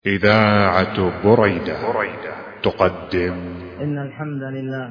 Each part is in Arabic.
إذاعة بريدة تقدم. إن الحمد لله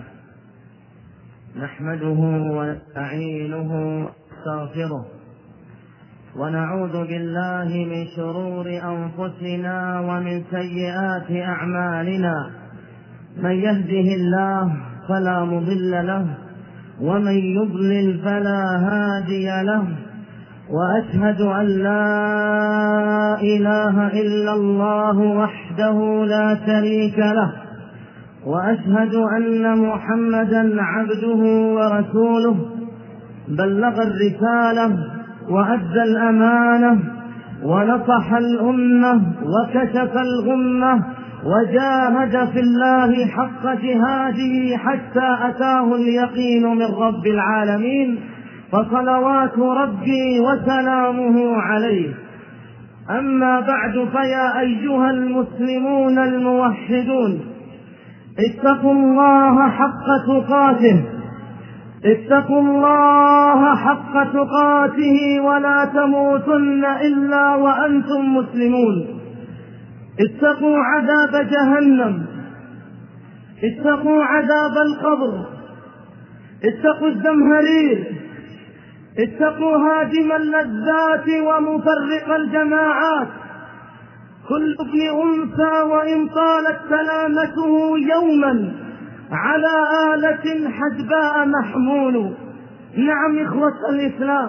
نحمده ونستعينه ونستغفره ونعوذ بالله من شرور أنفسنا ومن سيئات أعمالنا. من يهده الله فلا مضل له ومن يضلل فلا هادي له، وأشهد أن لا إله إلا الله وحده لا شريك له، وأشهد أن محمدا عبده ورسوله. بلغ الرسالة وأدى الأمانة ونصح الأمة وكشف الغمة وجاهد في الله حق جهاده حتى أتاه اليقين من رب العالمين، فصلوات ربي وسلامه عليه. أما بعد، فيا أيها المسلمون الموحدون، اتقوا الله حق تقاته، اتقوا الله حق تقاته ولا تموتن إلا وأنتم مسلمون. اتقوا عذاب جهنم، اتقوا عذاب القبر، اتقوا الزمهرير، اتقوا هادم اللذات ومفرق الجماعات. كل ابن أنثى وإن طالت سلامته يوما على آلة حجباء محمول. نعم إخوة الإسلام،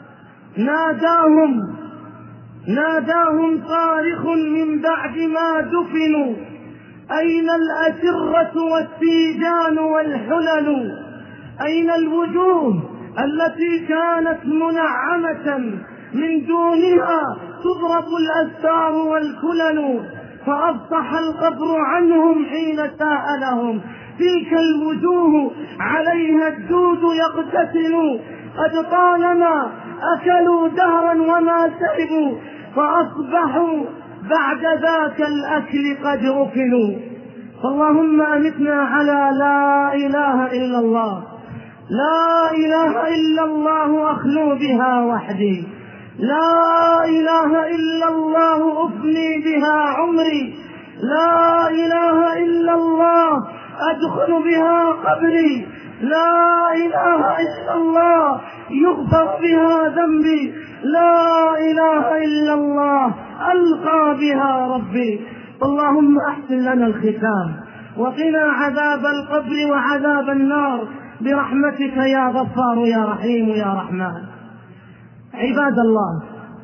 ناداهم صارخ من بعد ما دفنوا: أين الأسرة والتيجان والحلل؟ أين الوجوه التي كانت منعمة من دونها تضرب الأستار والكلل؟ فأفصح القبر عنهم حين سألهم: تلك الوجوه عليها الدود يقتتل. قد طالما أكلوا دهرا وما شربوا، فأصبحوا بعد ذاك الأكل قد أكلوا. فاللهم أمتنا على لا إله إلا الله، لا إله إلا الله أخلو بها وحدي، لا إله إلا الله أفني بها عمري، لا إله إلا الله أدخل بها قبري، لا إله إلا الله يغفر بها ذنبي، لا إله إلا الله ألقى بها ربي. اللهم أحسن لنا الختام وقنا عذاب القبر وعذاب النار برحمتك يا غفار يا رحيم يا رحمن. عباد الله،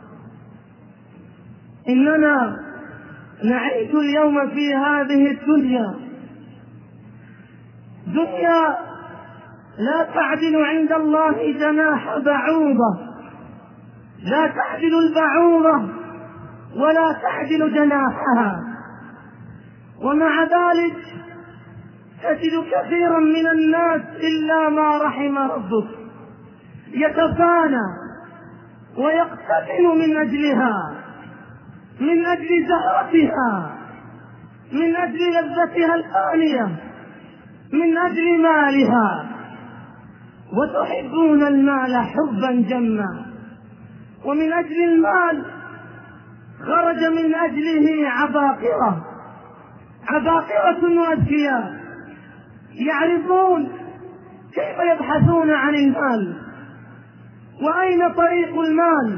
إننا نعيش اليوم في هذه الدنيا، دنيا لا تعدل عند الله جناح بعوضة، لا تعدل البعوضة ولا تعدل جناحها. ومع ذلك تجد كثيرا من الناس إلا ما رحم ربك يتفانى ويقتتل من أجلها، من أجل زهرتها، من أجل لذتها الفانية، من أجل مالها. وتحبون المال حبا جما، ومن أجل المال خرج من أجله عباقرة وأذكياء يعرفون كيف يبحثون عن المال وأين طريق المال.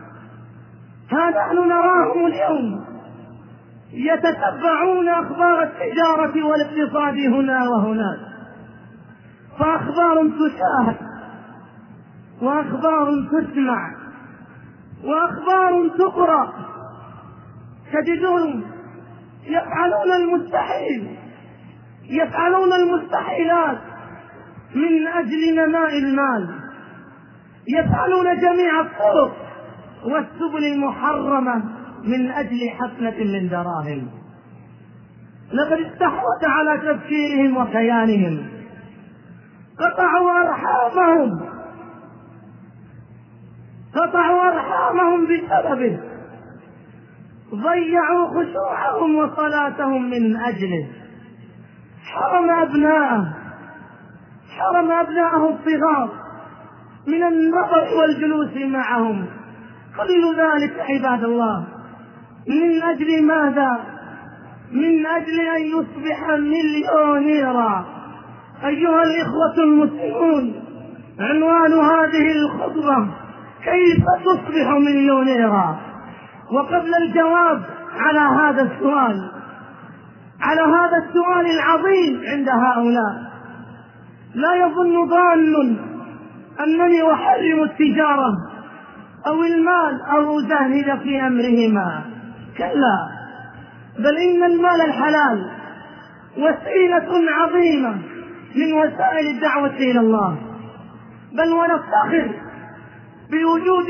نحن نراهم اليوم يتتبعون أخبار التجارة والاقتصاد هنا وهناك، فأخبار تشاهد وأخبار تسمع وأخبار تقرأ. تجدون يفعلون المستحيلات من أجل نماء المال، يفعلون جميع الطرق والسبل المحرمة من أجل حفنة من دراهم. لقد استحوذ على تفكيرهم وكيانهم، قطعوا أرحامهم بسببه، ضيعوا خشوعهم وصلاتهم من أجله، حرم أبناءه الصغار من النظر والجلوس معهم. كل ذلك عباد الله من أجل ماذا؟ من أجل أن يصبح مليونيرا. أيها الإخوة المسلمون، عنوان هذه الخطبة: كيف تصبح مليونيرا؟ وقبل الجواب على هذا السؤال العظيم عند هؤلاء، لا يظن ضال أنني أحرم التجارة أو المال أو أزاهد في أمرهما، كلا، بل إن المال الحلال وسيلة عظيمة من وسائل الدعوة إلى الله، بل ونفتخر بوجود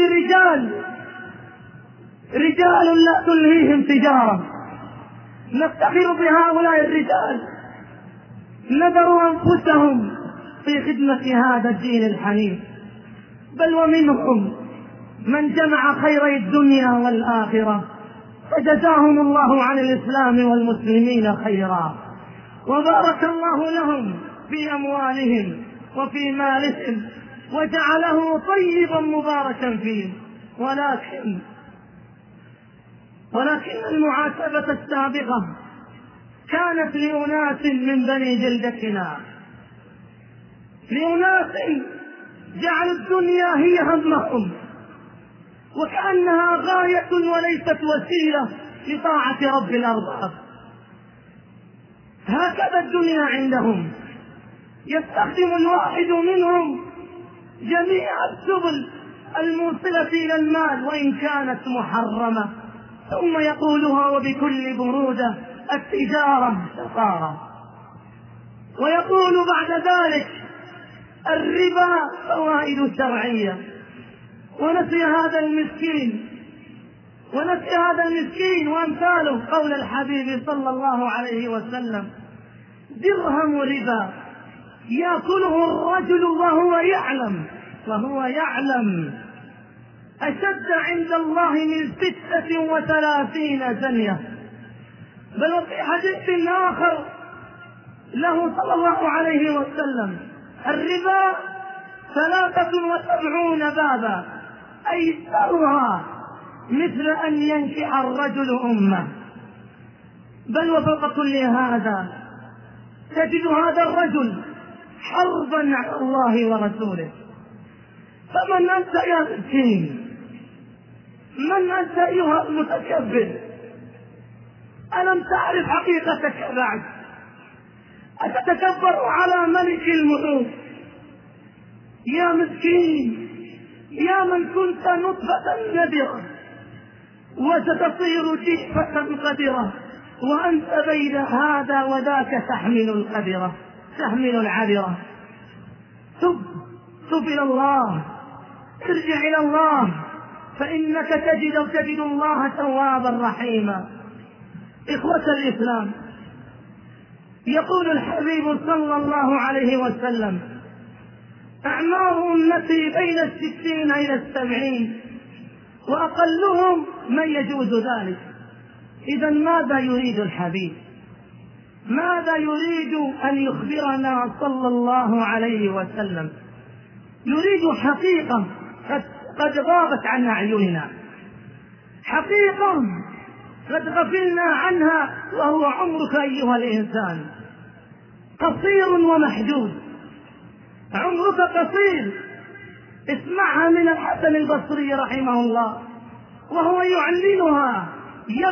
رجال لا تلهيهم تجارة. نفتخر بهؤلاء الرجال نذروا أنفسهم في خدمة هذا الدين الحنيف، بل ومنهم من جمع خيري الدنيا والآخرة، فجزاهم الله عن الإسلام والمسلمين خيرا، وبارك الله لهم في أموالهم وفي مالهم وجعله طيبا مباركا فيه. ولكن المعاتبة السابقة كانت لأناس من بني جلدتنا، لأناس جعلوا الدنيا هي همهم، وكأنها غاية وليست وسيلة لطاعة رب الأرباب. هكذا الدنيا عندهم، يستخدم الواحد منهم جميع السبل الموصلة إلى المال وإن كانت محرمة، ثم يقولها وبكل برودة: التجارة شطارة. ويقول بعد ذلك: الربا فوائد شرعية. ونسي هذا المسكين وأمثاله قول الحبيب صلى الله عليه وسلم: درهم ربا يأكله الرجل وهو يعلم أشد عند الله من 36 زنية. بل وفي حديث آخر له صلى الله عليه وسلم: الربا 73 بابا أيسرها مثل أن ينكح الرجل أمه. بل وفوق كل هذا تجد هذا الرجل حربا على الله ورسوله. فمن أنت يا مسكين؟ من أنت أيها المتكبر؟ ألم تعرف حقيقتك بعد؟ أتتكبر على ملك الملوك؟ يا مسكين، يا من كنت نطفة نذرة وستصير جيفة قدرة، وأنت بين هذا وذاك تحمل العذرة. تب إلى الله، ارجع إلى الله، فإنك تجد الله توابا رحيما. إخوة الإسلام، يقول الحبيب صلى الله عليه وسلم: أعمار أمتي بين 60 إلى 70، وأقلهم من يجوز ذلك. إذا ماذا يريد الحبيب؟ ماذا يريد أن يخبرنا صلى الله عليه وسلم؟ يريد حقيقة قد غابت عن أعيننا، حقيقة قد غفلنا عنها، وهو عمرك أيها الإنسان قصير ومحدود. عمرك قصير. اسمعها من الحسن البصري رحمه الله وهو يعلنها: يا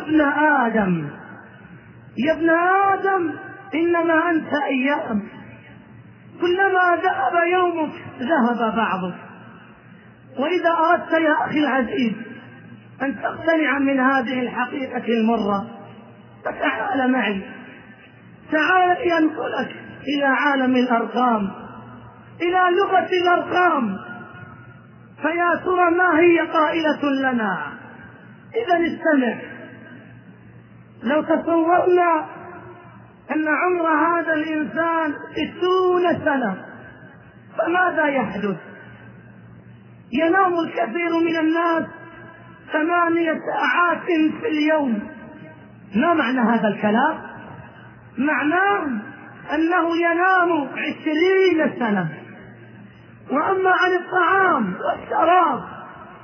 ابن آدم إنما أنت أيام، كلما ذهب يومك ذهب بعضك. وإذا أردت يا أخي العزيز أن تقتنع من هذه الحقيقة المرة، فتعال معي، تعال لأنقلك إلى عالم الأرقام، إلى لغة الأرقام، فيا ترى ما هي قائلة لنا. إذا استمع. لو تصورنا أن عمر هذا الإنسان 60 سنة، فماذا يحدث؟ ينام الكثير من الناس 8 ساعات في اليوم. ما معنى هذا الكلام؟ معناه أنه ينام 20 سنة. وأما عن الطعام والشراب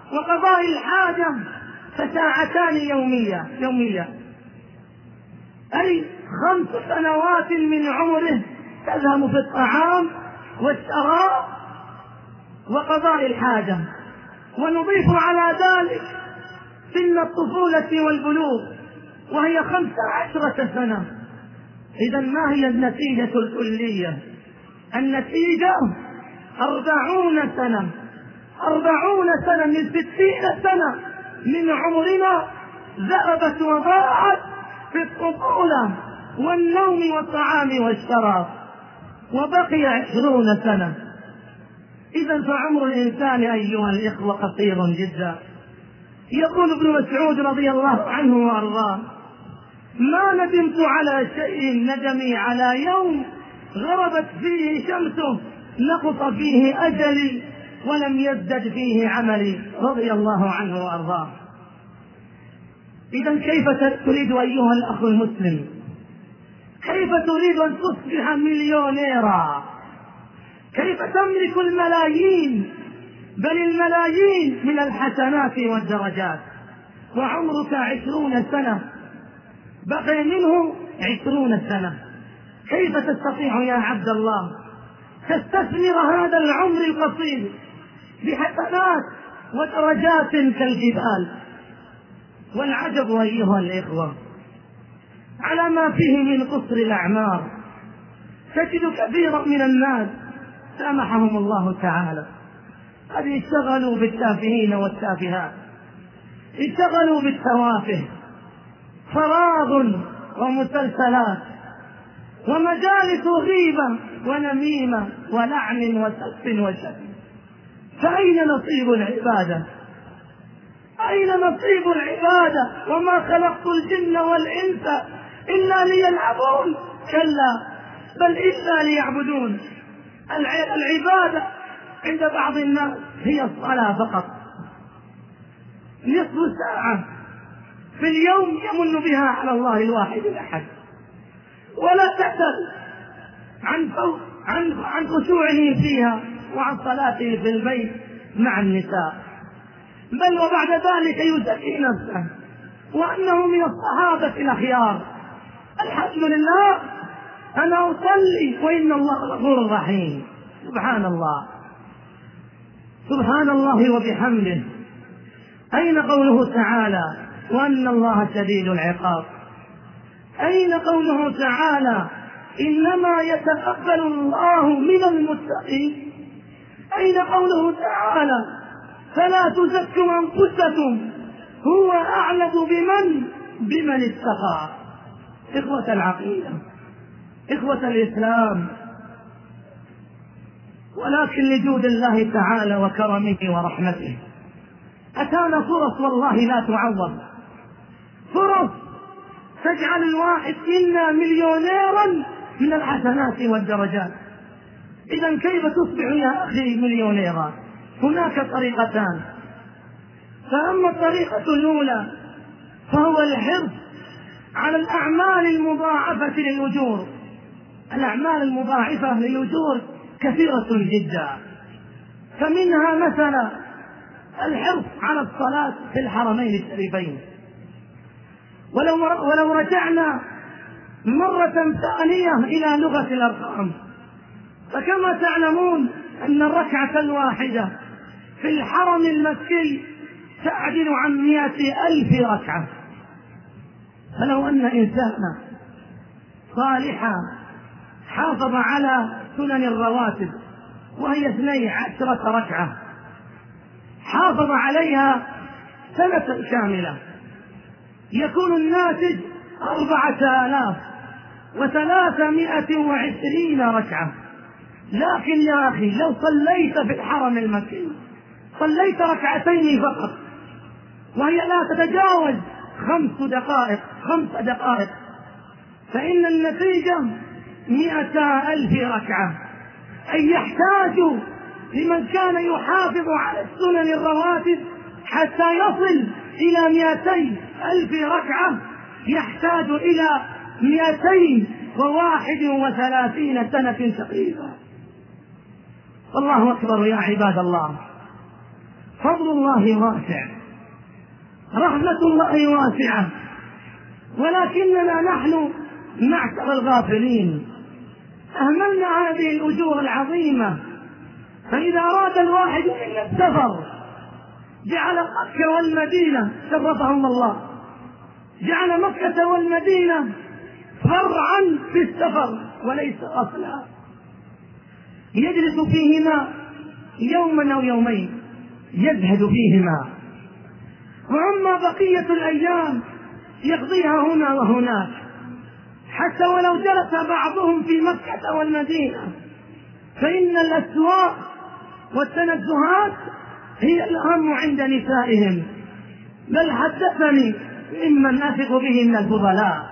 وقضاء الحاجة ف2 يومية. أي 5 سنوات من عمره تذهب في الطعام والشراب وقضاء الحاجة، ونضيف على ذلك سن الطفولة والبلوغ وهي 15 سنة. إذا ما هي النتيجة الكلية؟ النتيجة 40 سنة، 40 سنة من 60 سنة من عمرنا ذهبت وضاعت في الطفولة والنوم والطعام والشراب، وبقي 20 سنة. إذا فعمر الإنسان أيها الإخوة قصير جدا. يقول ابن مسعود رضي الله عنه وأرضاه: ما ندمت على شيء ندمي على يوم غربت فيه شمسه نقص فيه أجلي ولم يزدد فيه عملي، رضي الله عنه وأرضاه. إذا كيف تريد أيها الأخ المسلم، كيف تريد أن تصبح مليونيرا؟ كيف تملك الملايين، بل الملايين من الحسنات والدرجات، وعمرك 20 سنة، بقي منه 20 سنة؟ كيف تستطيع يا عبد الله تستثمر هذا العمر القصير بحسنات ودرجات كالجبال؟ والعجب أيها الإخوة على ما فيه من قصر الأعمار، تجد كثيرا من الناس سامحهم الله تعالى قد اشتغلوا بالتافهين والتافهات، اشتغلوا بالتوافه، فراغ ومسلسلات ومجالس غيبة ونميمة ولعن وسب وشتم. فأين نصيب العبادة؟ أين نصيب العبادة؟ وما خلقت الجن والإنس إلا ليلعبون، كلا بل إلا ليعبدون. العبادة عند بعض الناس هي الصلاة فقط، نصف ساعة في اليوم يمن بها على الله الواحد الأحد، ولا تسأل عن خشوعه فيها وعن صلاته في البيت مع النساء، بل وبعد ذلك يزكي نفسه وأنه من الصحابة الأخيار. الحمد لله أنا أصلي وإن الله غفور رحيم. سبحان الله، سبحان الله وبحمده. أين قوله تعالى وأن الله شديد العقاب؟ أين قوله تعالى إنما يتقبل الله من المتقين؟ أين قوله تعالى فلا تزكوا أنفسكم هو أعلم بمن اتقى؟ إخوة العقيدة، إخوة الإسلام، ولكن لجود الله تعالى وكرمه ورحمته أتانا فرص والله لا تعوض، فرص تجعل الواحد منا مليونيرا من الحسنات والدرجات. إذا كيف تصبح يا أخي مليونيرا؟ هناك طريقتان، فأما الطريقة الأولى فهو الحرص على الأعمال المضاعفة للأجور. الأعمال المضاعفة للأجور كثيرة جدا، فمنها مثلا الحرص على الصلاة في الحرمين الشريفين. ولو رجعنا مرة ثانية إلى لغة الأرقام، فكما تعلمون أن الركعة الواحدة في الحرم المكي تعدل عن 100,000 ركعة. فلو أن إنسانا صالحا حافظ على سنن الرواتب وهي 12 ركعة، حافظ عليها سنة كاملة، يكون الناتج 4,320 ركعة. لكن يا أخي لو صليت في الحرم المكي صليت 2 ركعتين فقط، وهي لا تتجاوز 5 دقائق، فإن النتيجة 100,000 ركعة. أي يحتاج لمن كان يحافظ على السنن الرواتب حتى يصل إلى 200,000 ركعة يحتاج إلى 231 سنة تقريبا. الله أكبر يا عباد الله. فضل الله واسع، رحمة الله واسعة، ولكننا نحن معشر الغافلين، أهملنا هذه الأجور العظيمة. فإذا أراد الواحد منا السفر جعل مكة والمدينة شرفهم الله، جعل مكة والمدينة فرعا في السفر وليس أصلا، يجلس فيهما يوما أو يومين يزهد فيهما، وأما بقية الأيام يقضيها هنا وهناك، حتى ولو جلس بعضهم في مكة والمدينة فإن الأسواق والتنزهات هي الأهم عند نسائهم. بل حدثني ممن أثق به من الفضلاء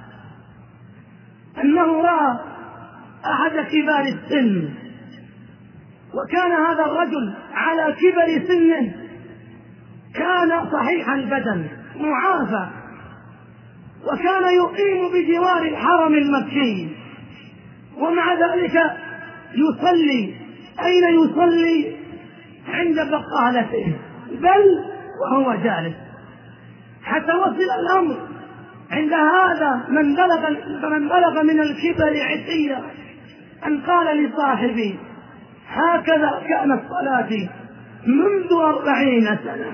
أنه رأى أحد كبار السن، وكان هذا الرجل على كبر سنه كان صحيح البدن معافى، وكان يقيم بجوار الحرم المكي، ومع ذلك يصلي. أين يصلي؟ عند بقالته، بل وهو جالس، حتى وصل الأمر عند هذا من بلغ من الكبر عتيا أن قال لصاحبي: هكذا كانت صلاتي منذ 40 سنة،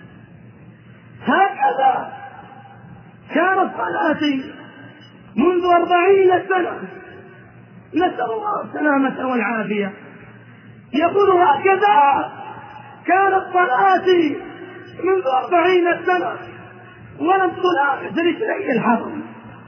هكذا كانت صلاتي منذ 40 سنة، نسأل الله السلامة والعافية. يقول: هكذا كانت صلاتي منذ 40 سنة ولم تلامس رجلي الحرم.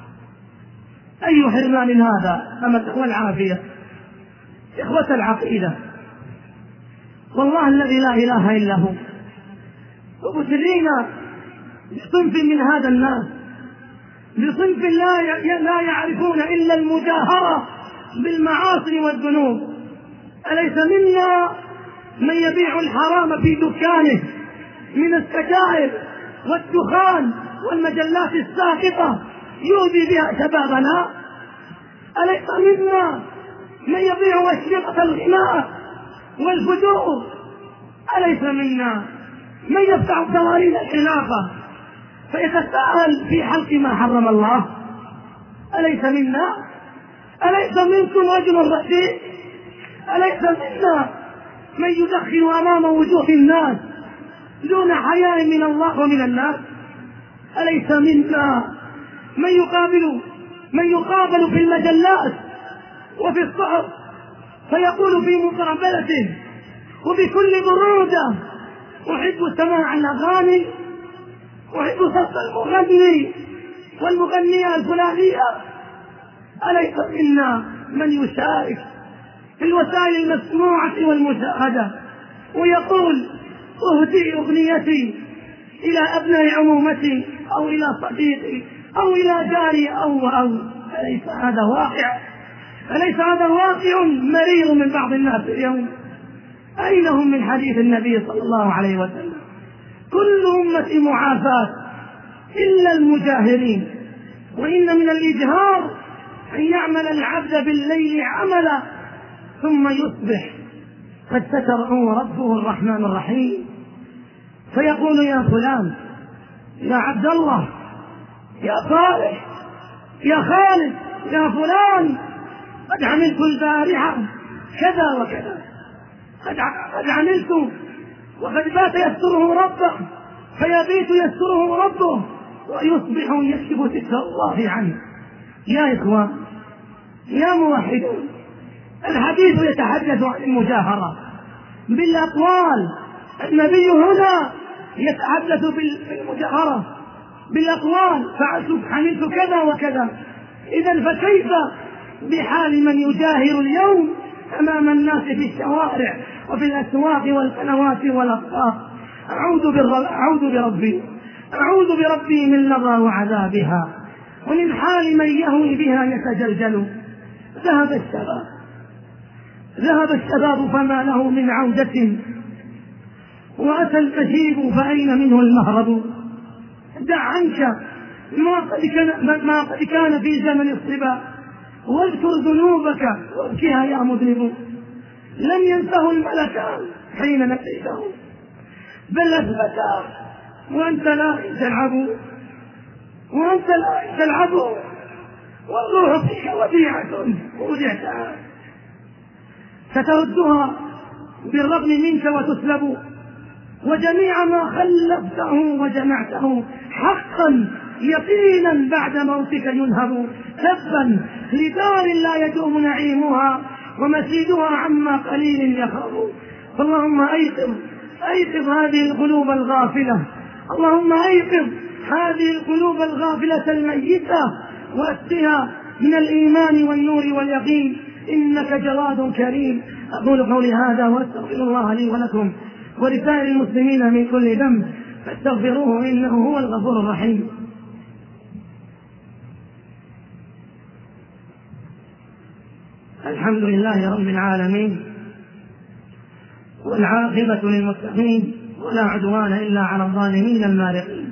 أي حرمان هذا، أمة والعافية. إخوة العقيدة، والله الذي لا إله إلا هو، وابتلينا بصنف من هذا الناس، بصنف لا يعرفون إلا المجاهرة بالمعاصي والذنوب. أليس منا من يبيع الحرام في دكانه من السجائر والدخان والمجلات الساقطة يؤذي بها شبابنا؟ أليس منا من يبيع أشرطة الغناء والفجور؟ أليس منا من يفتح قوانين الخلافة فيتساءل في حلق ما حرم الله؟ أليس منا؟ أليس منكم رجل رشيد؟ أليس منا من يدخن أمام وجوه الناس دون حياء من الله ومن الناس؟ أليس منا من يقابل في المجلات وفي الصحف فيقول في مقابلته وبكل برودة: أحب سماع الأغاني، أحب صوت المغني والمغنية الفلانية؟ أليس منا من يشارك في الوسائل المسموعة والمشاهدة ويقول: أهدي أغنيتي إلى أبناء عمومتي أو إلى صديقي أو إلى جاري أو أليس هذا واقع؟ أليس هذا واقع مرير من بعض الناس اليوم؟ أين هم من حديث النبي صلى الله عليه وسلم؟ كل أمة معافاة إلا المجاهرين. وإن من الإجهار أن يعمل العبد بالليل عملا ثم يصبح قد ستره ربه الرحمن الرحيم فيقول: يا فلان، يا عبد الله، يا صالح، يا خالد، يا فلان، قد عملت البارحة كذا وكذا، قد عملت، وقد بات يستره ربه فيبيت يستره ربه ويصبح يكشف ستر الله عنه. يا إخوان، يا موحدون، الحديث يتحدث عن المجاهرة بالأقوال. النبي هنا يتحدث بالمجاهرة بالأقوال: فعلت، عملت كذا وكذا. إذن فكيف بحال من يجاهر اليوم أمام الناس في الشوارع وفي الأسواق والقنوات والأسواق؟ أعوذ بربي من لظى وعذابها ومن حال من يهوي بها يتجلجل. ذهب الشباب فما له من عودة، وأتى المشيب فأين منه المهرب. دع عنك ما قد كان في زمن الصبا، واذكر ذنوبك وابكها يا مذنب. لم ينته الملكان حين نسيته، بل أثبتا وأنت لا تلعب، والروح فيك وديعة ودعتها ستردها بالرغم منك وتسلب، وجميع ما خلفته وجمعته حقا يقينا بعد موتك ينهب. تبا لدار لا يدوم نعيمها ومسيدها عما قليل يخرب. اللهم أيقظ هذه القلوب الغافلة، اللهم أيقظ هذه القلوب الغافلة الميتة وأسقها من الإيمان والنور واليقين، إنك جواد كريم. أقول قولي هذا وأستغفر الله لي ولكم ولسائر المسلمين من كل ذنب فاستغفروه إنه هو الغفور الرحيم. الحمد لله رب العالمين، والعاقبة للمتقين، ولا عدوان إلا على الظالمين المارقين.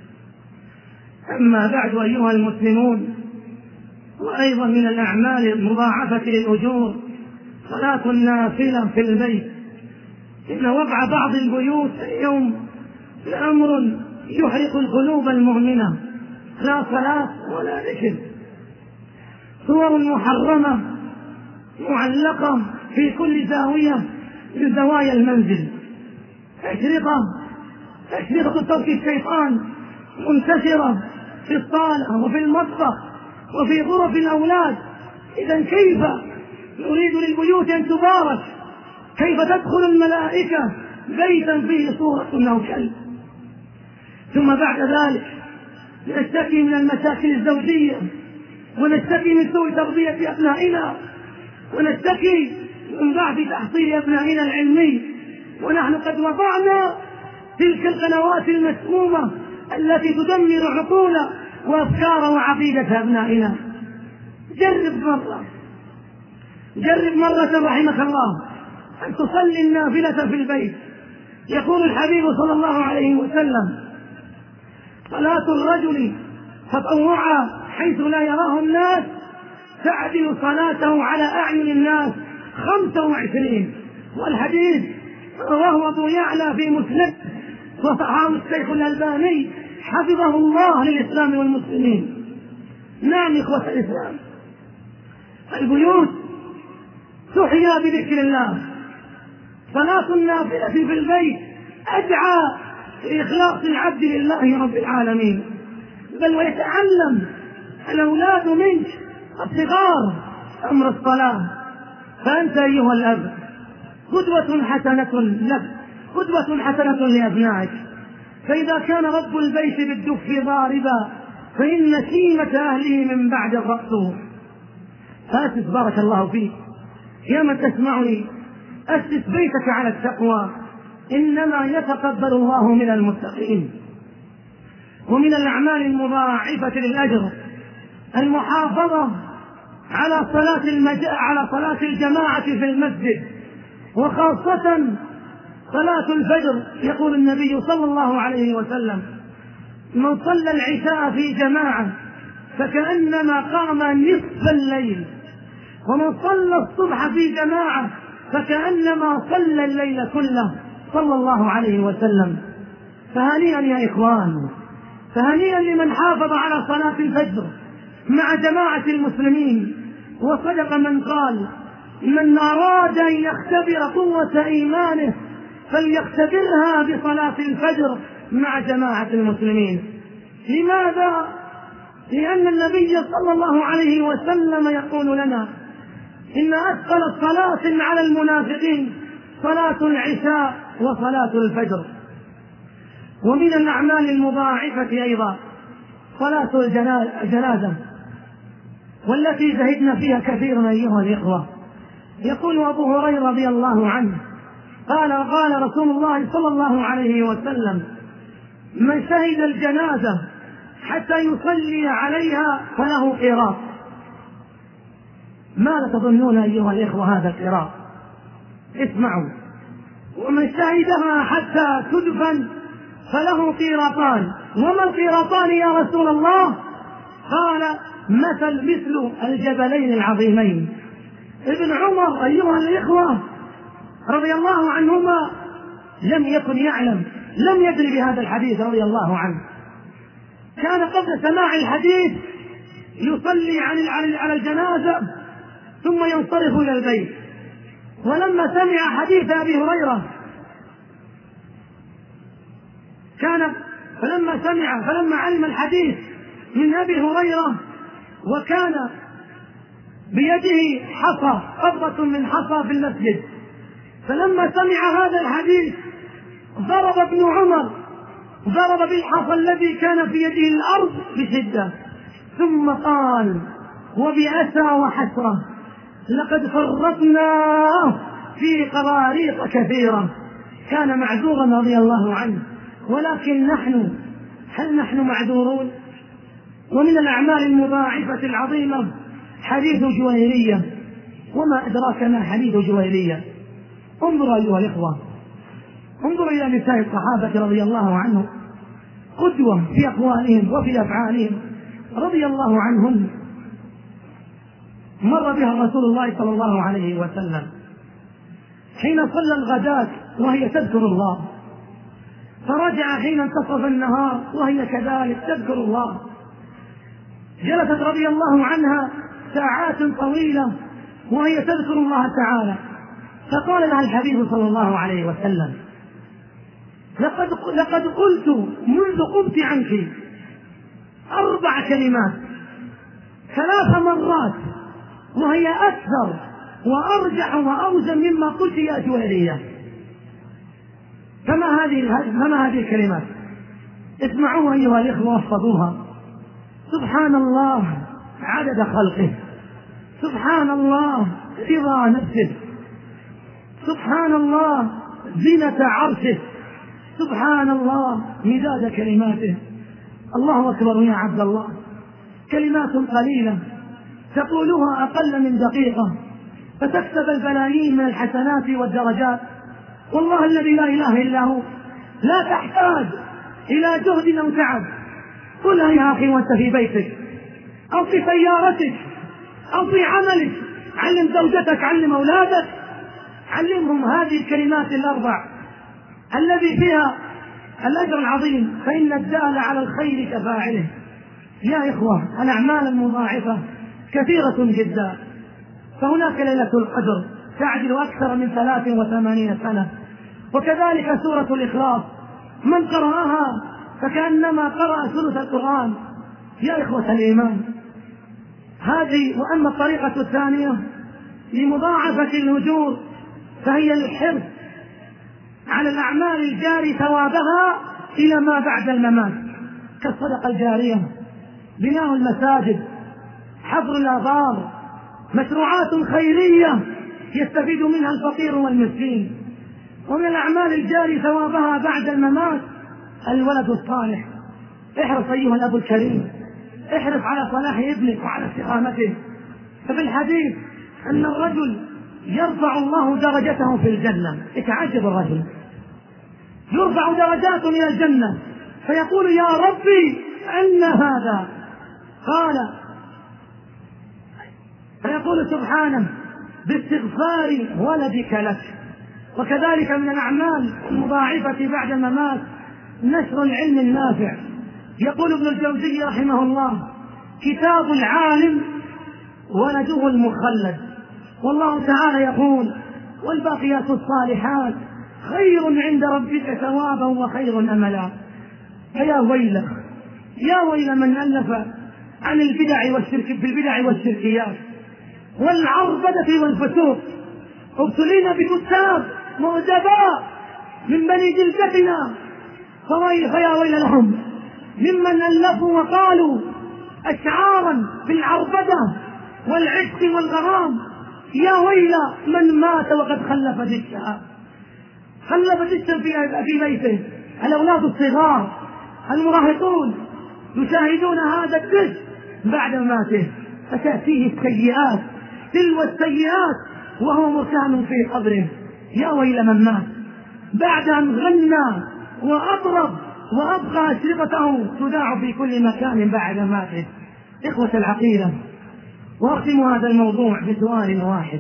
أما بعد أيها المسلمون، وأيضا من الأعمال المضاعفة للأجور صلاة النافلة في البيت. إن وضع بعض البيوت اليوم أمر يحرق القلوب المؤمنة، لا صلاة ولا ذكر، صور محرمة معلقة في كل زاوية من زوايا المنزل، أشرطة صوت الشيطان منتشرة في الصالة وفي المطبخ وفي غرف الأولاد. إذا كيف نريد للبيوت أن تبارك؟ كيف تدخل الملائكة بيتا فيه صورة أو كلب؟ ثم بعد ذلك نشتكي من المشاكل الزوجية، ونشتكي من سوء تربية أبنائنا، ونشتكي من ضعف تحصيل أبنائنا العلمي، ونحن قد وضعنا تلك القنوات المسمومة التي تدمر عقول وأفكار وعقيدة أبنائنا. جرب مرة رحمك الله أن تصلي النافلة في البيت. يقول الحبيب صلى الله عليه وسلم: صلاة الرجل تطوعا حيث لا يراه الناس تعدل صلاته على أعين الناس 25. والحديث رواه أبو يعلى في مسند، وصححه الشيخ الألباني حفظه الله للإسلام والمسلمين. نعم إخوة الإسلام، البيوت تحيا بذكر الله. صلاة النافلة في البيت أدعى لإخلاص العبد لله رب العالمين، بل ويتعلم الأولاد منك الصغار أمر الصلاة. فأنت أيها الأب قدوة حسنة لك، قدوة حسنة لأبنائك. فإذا كان رب البيت بالدف ضاربا فإن شيمة أهله من بعد الرأس. فأسس بارك الله فيك يا من تسمعني، أسس بيتك على التقوى، إنما يتقبل الله من المتقين. ومن الأعمال المضاعفة للأجر المحافظة على صلاة الجماعة في المسجد، وخاصة صلاة الفجر. يقول النبي صلى الله عليه وسلم: من صلى العشاء في جماعة فكأنما قام نصف الليل، ومن صلى الصبح في جماعة فكأنما صلى الليل كله، صلى الله عليه وسلم. فهنيئا يا إخوان، فهنيئا لمن حافظ على صلاة الفجر مع جماعة المسلمين. وصدق من قال: من أراد أن يختبر قوة إيمانه فليختبرها بصلاة الفجر مع جماعة المسلمين. لماذا؟ لأن النبي صلى الله عليه وسلم يقول لنا: إن أثقل الصلاة على المنافقين صلاة العشاء وصلاة الفجر. ومن الأعمال المضاعفة أيضا صلاة الجنازة، والتي زهدنا فيها كثيرا أيها الإخوة. يقول أبو هريرة رضي الله عنه قال رسول الله صلى الله عليه وسلم: من شهد الجنازة حتى يصلي عليها فله قيراط. ماذا تظنون أيها الإخوة هذا القيراط؟ اسمعوا: ومن شهدها حتى تدفن فله قيراطان. وما القيراطان يا رسول الله؟ قال: مثل الجبلين العظيمين. ابن عمر أيها الإخوة رضي الله عنهما لم يكن يعلم، لم يدري بهذا الحديث رضي الله عنه. كان قبل سماع الحديث يصلي على الجنازة ثم ينصرف إلى البيت. ولما سمع حديث أبي هريرة فلما علم الحديث من أبي هريرة وكان بيده حصى، قبضة من حصى في المسجد، فلما سمع هذا الحديث ضرب ابن عمر بالحصى الذي كان في يده الأرض بشدة، ثم قال وبأسى وحسرة لقد فرطنا في قراريط كثيرة. كان معذورا رضي الله عنه، ولكن هل نحن معذورون؟ ومن الأعمال المضاعفة العظيمة حديث جويرية. وما أدراك ما حديث جويرية؟ انظروا أيها الإخوة، انظروا إلى نساء الصحابة رضي الله عنهم، قدوة في أقوالهم وفي أفعالهم رضي الله عنهم. مر بها رسول الله صلى الله عليه وسلم حين صلى الغداة وهي تذكر الله، فرجع حين انتصف النهار وهي كذلك تذكر الله. جلست رضي الله عنها ساعات طويلة وهي تذكر الله تعالى، فقال لها الحبيب صلى الله عليه وسلم لقد قلت منذ قمت عنك 4 كلمات 3 مرات وهي أكثر وأرجح وأوزن مما قلت يا جويرية. فما هذه الكلمات؟ اسمعوها أيها الإخوة واحفظوها. سبحان الله عدد خلقه، سبحان الله رضا نفسه، سبحان الله زينة عرشه، سبحان الله مداد كلماته. الله أكبر يا عبد الله. كلمات قليلة تقولها أقل من دقيقة فتكسب البلايين من الحسنات والدرجات. والله الذي لا إله إلا هو لا تحتاج إلى جهد أو تعب. قلها يا أخي وأنت في بيتك أو في سيارتك أو في عملك، علم زوجتك، علم أولادك، علمهم هذه الكلمات ال4 الذي فيها الأجر العظيم، فإن الدال على الخير كفاعله. يا إخوة الأعمال المضاعفة كثيرة جدا، فهناك ليلة القدر تعدل أكثر من 83 سنة، وكذلك سورة الإخلاص من قرأها فكأنما قرأ ثلث القرآن. يا إخوة الإيمان هذه. وأما الطريقة الثانية لمضاعفة الأجور فهي الحرص على الأعمال الجاري ثوابها إلى ما بعد الممات، كالصدقة الجارية، بناء المساجد، حفر الآبار، مشروعات خيرية يستفيد منها الفقير والمسكين. ومن الأعمال الجاري ثوابها بعد الممات الولد الصالح. احرص أيها الأب الكريم، احرص على صلاح ابنك وعلى استقامته. ففي الحديث أن الرجل يرفع الله درجته في الجنة. اتعجب الرجل، يرفع درجات إلى الجنة فيقول يا ربي أن هذا؟ قال فيقول سبحانه باستغفار ولدك لك. وكذلك من الأعمال المضاعفة بعد الممات نشر العلم النافع. يقول ابن الجوزي رحمه الله كتاب العالم ولده المخلد. والله تعالى يقول والباقيات الصالحات خير عند ربك ثوابا وخير أملا. فيا ويله، يا ويل من ألف عن البدع والشرك في البدع والشركيات والعربدة والفسوق. ابتلينا بكتاب مؤدباء من بني جلدتنا، فيا ويل لهم ممن ألفوا وقالوا أشعارا في العربدة والعشق والغرام. يا ويل من مات وقد خلف دشا في بيته. الأولاد الصغار المراهقون يشاهدون هذا الدش بعد مماته، فتأتيه السيئات تلو السيئات وهو مرتهن في قبره. يا ويل من مات بعد أن غنى وأطرب وأبقى أشرطته تذاع في كل مكان بعد ماته. إخوة العقيدة، وأختم هذا الموضوع بسؤال واحد،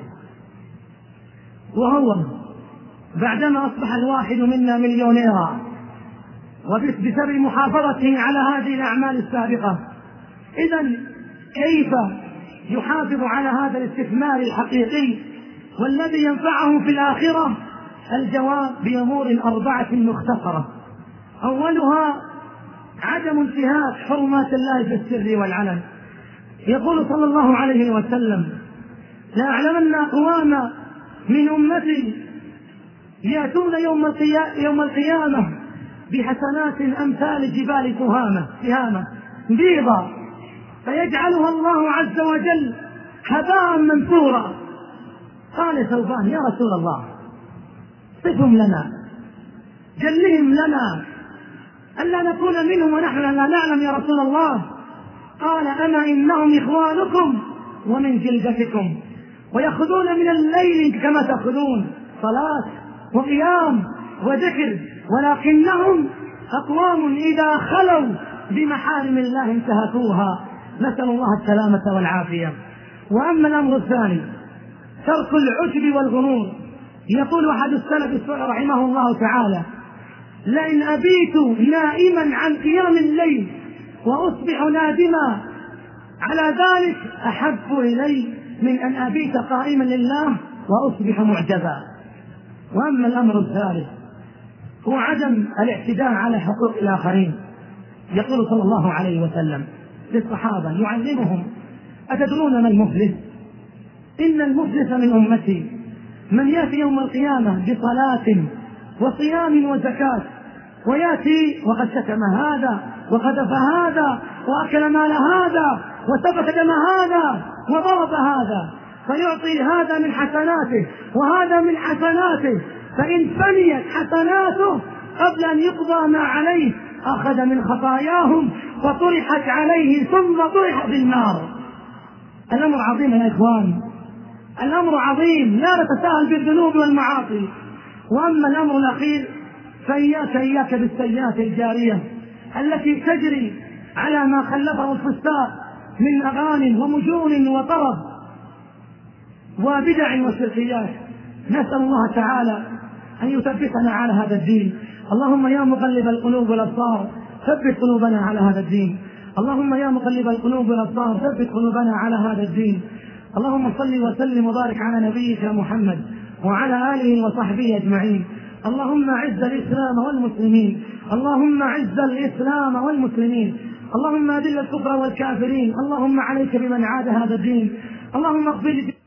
وهو بعدما أصبح الواحد منا مليونيرا وبسبب محافظته على هذه الأعمال السابقة، إذن كيف يحافظ على هذا الاستثمار الحقيقي والذي ينفعه في الآخرة؟ الجواب بأمور 4 مختصرة. أولها عدم انتهاك حرمات الله في السر والعلن. يقول صلى الله عليه وسلم: لأعلمن أقواما من أمتي يأتون يوم القيامة بحسنات أمثال جبال تهامة بيضا فيجعلها الله عز وجل هباء منثورا. قال ثوبان: يا رسول الله صفهم لنا، جلهم لنا، ألا نكون منهم ونحن لا نعلم يا رسول الله. قال: أما إنهم إخوانكم ومن جلدتكم، ويأخذون من الليل كما تأخذون، صلاة وقيام وذكر، ولكنهم أقوام إذا خلوا بمحارم الله انتهكوها، نسأل الله السلامة والعافية. وأما الأمر الثاني ترك العجب والغرور. يقول أحد السلف رحمه الله تعالى: لئن أبيت نائما عن قيام الليل وأصبح نادما على ذلك أحب إلي من أن أبيت قائما لله وأصبح معجبا. وأما الأمر الثالث هو عدم الاعتداء على حقوق الآخرين. يقول صلى الله عليه وسلم للصحابة يعلمهم: أتدرون ما المفلس؟ إن المفلس من أمتي من يأتي يوم القيامة بصلاة وصيام وزكاة، ويأتي وقد شتم هذا وقذف هذا وأكل مال هذا وسفك دم هذا وضرب هذا، فيعطي هذا من حسناته وهذا من حسناته، فإن فنيت حسناته قبل أن يقضى ما عليه أخذ من خطاياهم فطرحت عليه ثم طرح في النار. الأمر عظيم يا إخوان، الأمر عظيم، لا نتساهل بالذنوب والمعاصي. وأما الأمر الأخير فإياك بالسيئات الجارية التي تجري على ما خلفه الفساق من أغاني ومجون وطرب وبدع وشركيات. نسأل الله تعالى أن يثبتنا على هذا الدين. اللهم يا مقلب القلوب والأبصار ثبت قلوبنا على هذا الدين. اللهم يا مقلب القلوب والأبصار ثبت قلوبنا على هذا الدين. اللهم صل وسلم وبارك على نبيك محمد وعلى آله وصحبه أجمعين. اللهم أعز الإسلام والمسلمين، اللهم أعز الإسلام والمسلمين، اللهم أذل الكفر والكافرين، اللهم عليك بمن عاد هذا الدين، اللهم اغفر